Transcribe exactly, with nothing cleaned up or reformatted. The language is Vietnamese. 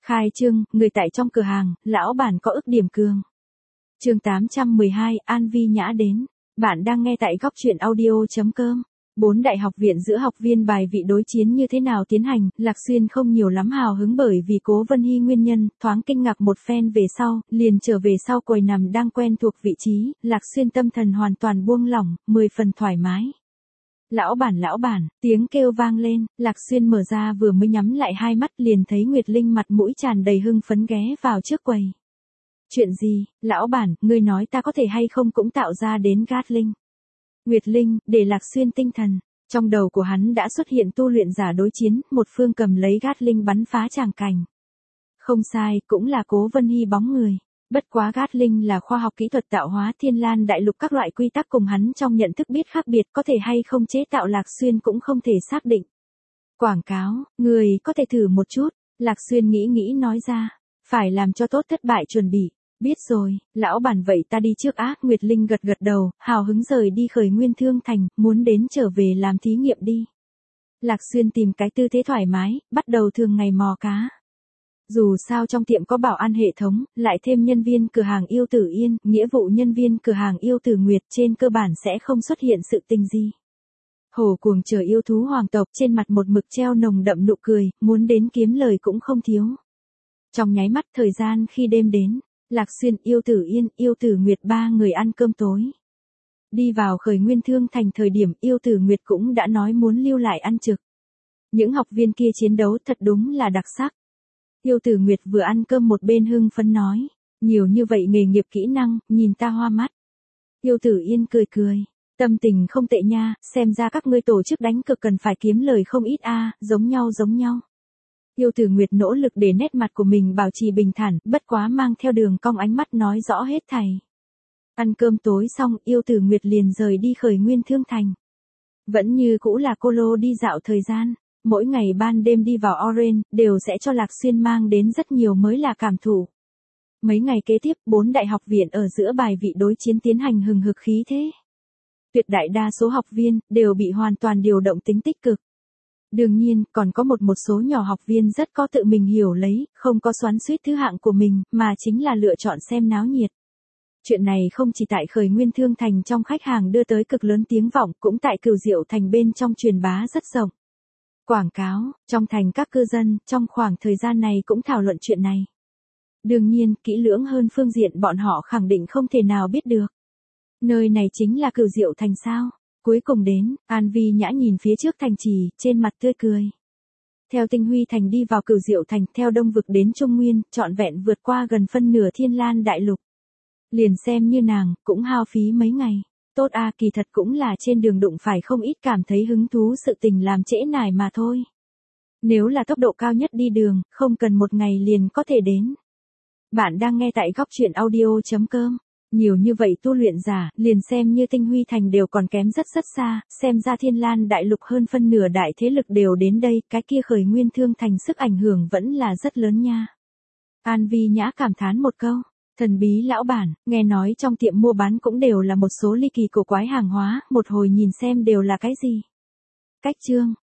Khai trương, người tại trong cửa hàng, lão bản có ức điểm cường. Chương tám trăm mười hai, An Vi Nhã đến. Bạn đang nghe tại góc truyện audio chấm com. Bốn đại học viện giữa học viên bài vị đối chiến như thế nào tiến hành, Lạc Xuyên không nhiều lắm hào hứng bởi vì Cố Vân Hy nguyên nhân, thoáng kinh ngạc một phen về sau, liền trở về sau quầy nằm đang quen thuộc vị trí, Lạc Xuyên tâm thần hoàn toàn buông lỏng, mười phần thoải mái. Lão bản lão bản, tiếng kêu vang lên, Lạc Xuyên mở ra vừa mới nhắm lại hai mắt liền thấy Nguyệt Linh mặt mũi tràn đầy hưng phấn ghé vào trước quầy. Chuyện gì, lão bản, ngươi nói ta có thể hay không cũng tạo ra đến Gatling. Nguyệt Linh, để Lạc Xuyên tinh thần, trong đầu của hắn đã xuất hiện tu luyện giả đối chiến, một phương cầm lấy Gatling bắn phá tràng cảnh. Không sai, cũng là Cố Vân Hy bóng người. Bất quá Gatling là khoa học kỹ thuật tạo hóa thiên lan đại lục các loại quy tắc cùng hắn trong nhận thức biết khác biệt có thể hay không chế tạo Lạc Xuyên cũng không thể xác định. Quảng cáo, người có thể thử một chút, Lạc Xuyên nghĩ nghĩ nói ra, phải làm cho tốt thất bại chuẩn bị. Biết rồi, lão bản vậy ta đi trước á, Nguyệt Linh gật gật đầu, hào hứng rời đi Khởi Nguyên Thương Thành, muốn đến trở về làm thí nghiệm đi. Lạc Xuyên tìm cái tư thế thoải mái, bắt đầu thường ngày mò cá. Dù sao trong tiệm có bảo an hệ thống, lại thêm nhân viên cửa hàng Yêu Tử Yên, nghĩa vụ nhân viên cửa hàng Yêu Tử Nguyệt trên cơ bản sẽ không xuất hiện sự tình gì. Hổ cuồng chờ yêu thú hoàng tộc trên mặt một mực treo nồng đậm nụ cười, muốn đến kiếm lời cũng không thiếu. Trong nháy mắt thời gian khi đêm đến, Lạc Xuyên, Yêu Tử Yên, Yêu Tử Nguyệt ba người ăn cơm tối. Đi vào Khởi Nguyên Thương Thành thời điểm Yêu Tử Nguyệt cũng đã nói muốn lưu lại ăn trực. Những học viên kia chiến đấu thật đúng là đặc sắc. Yêu Tử Nguyệt vừa ăn cơm một bên hưng phấn nói, nhiều như vậy nghề nghiệp kỹ năng, nhìn ta hoa mắt. Yêu Tử Yên cười cười, tâm tình không tệ nha, xem ra các ngươi tổ chức đánh cực cần phải kiếm lời không ít a, giống nhau giống nhau. Yêu Tử Nguyệt nỗ lực để nét mặt của mình bảo trì bình thản, bất quá mang theo đường cong ánh mắt nói rõ hết thảy. Ăn cơm tối xong, Yêu Tử Nguyệt liền rời đi Khởi Nguyên Thương Thành. Vẫn như cũ là cô lô đi dạo thời gian, mỗi ngày ban đêm đi vào Orange, đều sẽ cho Lạc Xuyên mang đến rất nhiều mới là cảm thụ. Mấy ngày kế tiếp, bốn đại học viện ở giữa bài vị đối chiến tiến hành hừng hực khí thế. Tuyệt đại đa số học viên, đều bị hoàn toàn điều động tính tích cực. Đương nhiên, còn có một một số nhỏ học viên rất có tự mình hiểu lấy, không có xoắn xuýt thứ hạng của mình, mà chính là lựa chọn xem náo nhiệt. Chuyện này không chỉ tại Khởi Nguyên Thương Thành trong khách hàng đưa tới cực lớn tiếng vọng, cũng tại Cửu Diệu Thành bên trong truyền bá rất rộng. Quảng cáo, trong thành các cư dân, trong khoảng thời gian này cũng thảo luận chuyện này. Đương nhiên, kỹ lưỡng hơn phương diện bọn họ khẳng định không thể nào biết được. Nơi này chính là Cửu Diệu Thành sao? Cuối cùng đến, An Vi Nhã nhìn phía trước thành trì, trên mặt tươi cười. Theo Tinh Huy Thành đi vào Cửu Diệu Thành, theo Đông Vực đến Trung Nguyên, trọn vẹn vượt qua gần phân nửa Thiên Lan Đại Lục. Liền xem như nàng, cũng hao phí mấy ngày. Tốt a, kỳ thật cũng là trên đường đụng phải không ít cảm thấy hứng thú sự tình làm trễ nải mà thôi. Nếu là tốc độ cao nhất đi đường, không cần một ngày liền có thể đến. Bạn đang nghe tại góc truyện audio chấm com. Nhiều như vậy tu luyện giả, liền xem như Tinh Huy Thành đều còn kém rất rất xa, xem ra Thiên Lan Đại Lục hơn phân nửa đại thế lực đều đến đây, cái kia Khởi Nguyên Thương Thành sức ảnh hưởng vẫn là rất lớn nha. An Vi Nhã cảm thán một câu, thần bí lão bản, nghe nói trong tiệm mua bán cũng đều là một số ly kỳ cổ quái hàng hóa, một hồi nhìn xem đều là cái gì. Cách chương,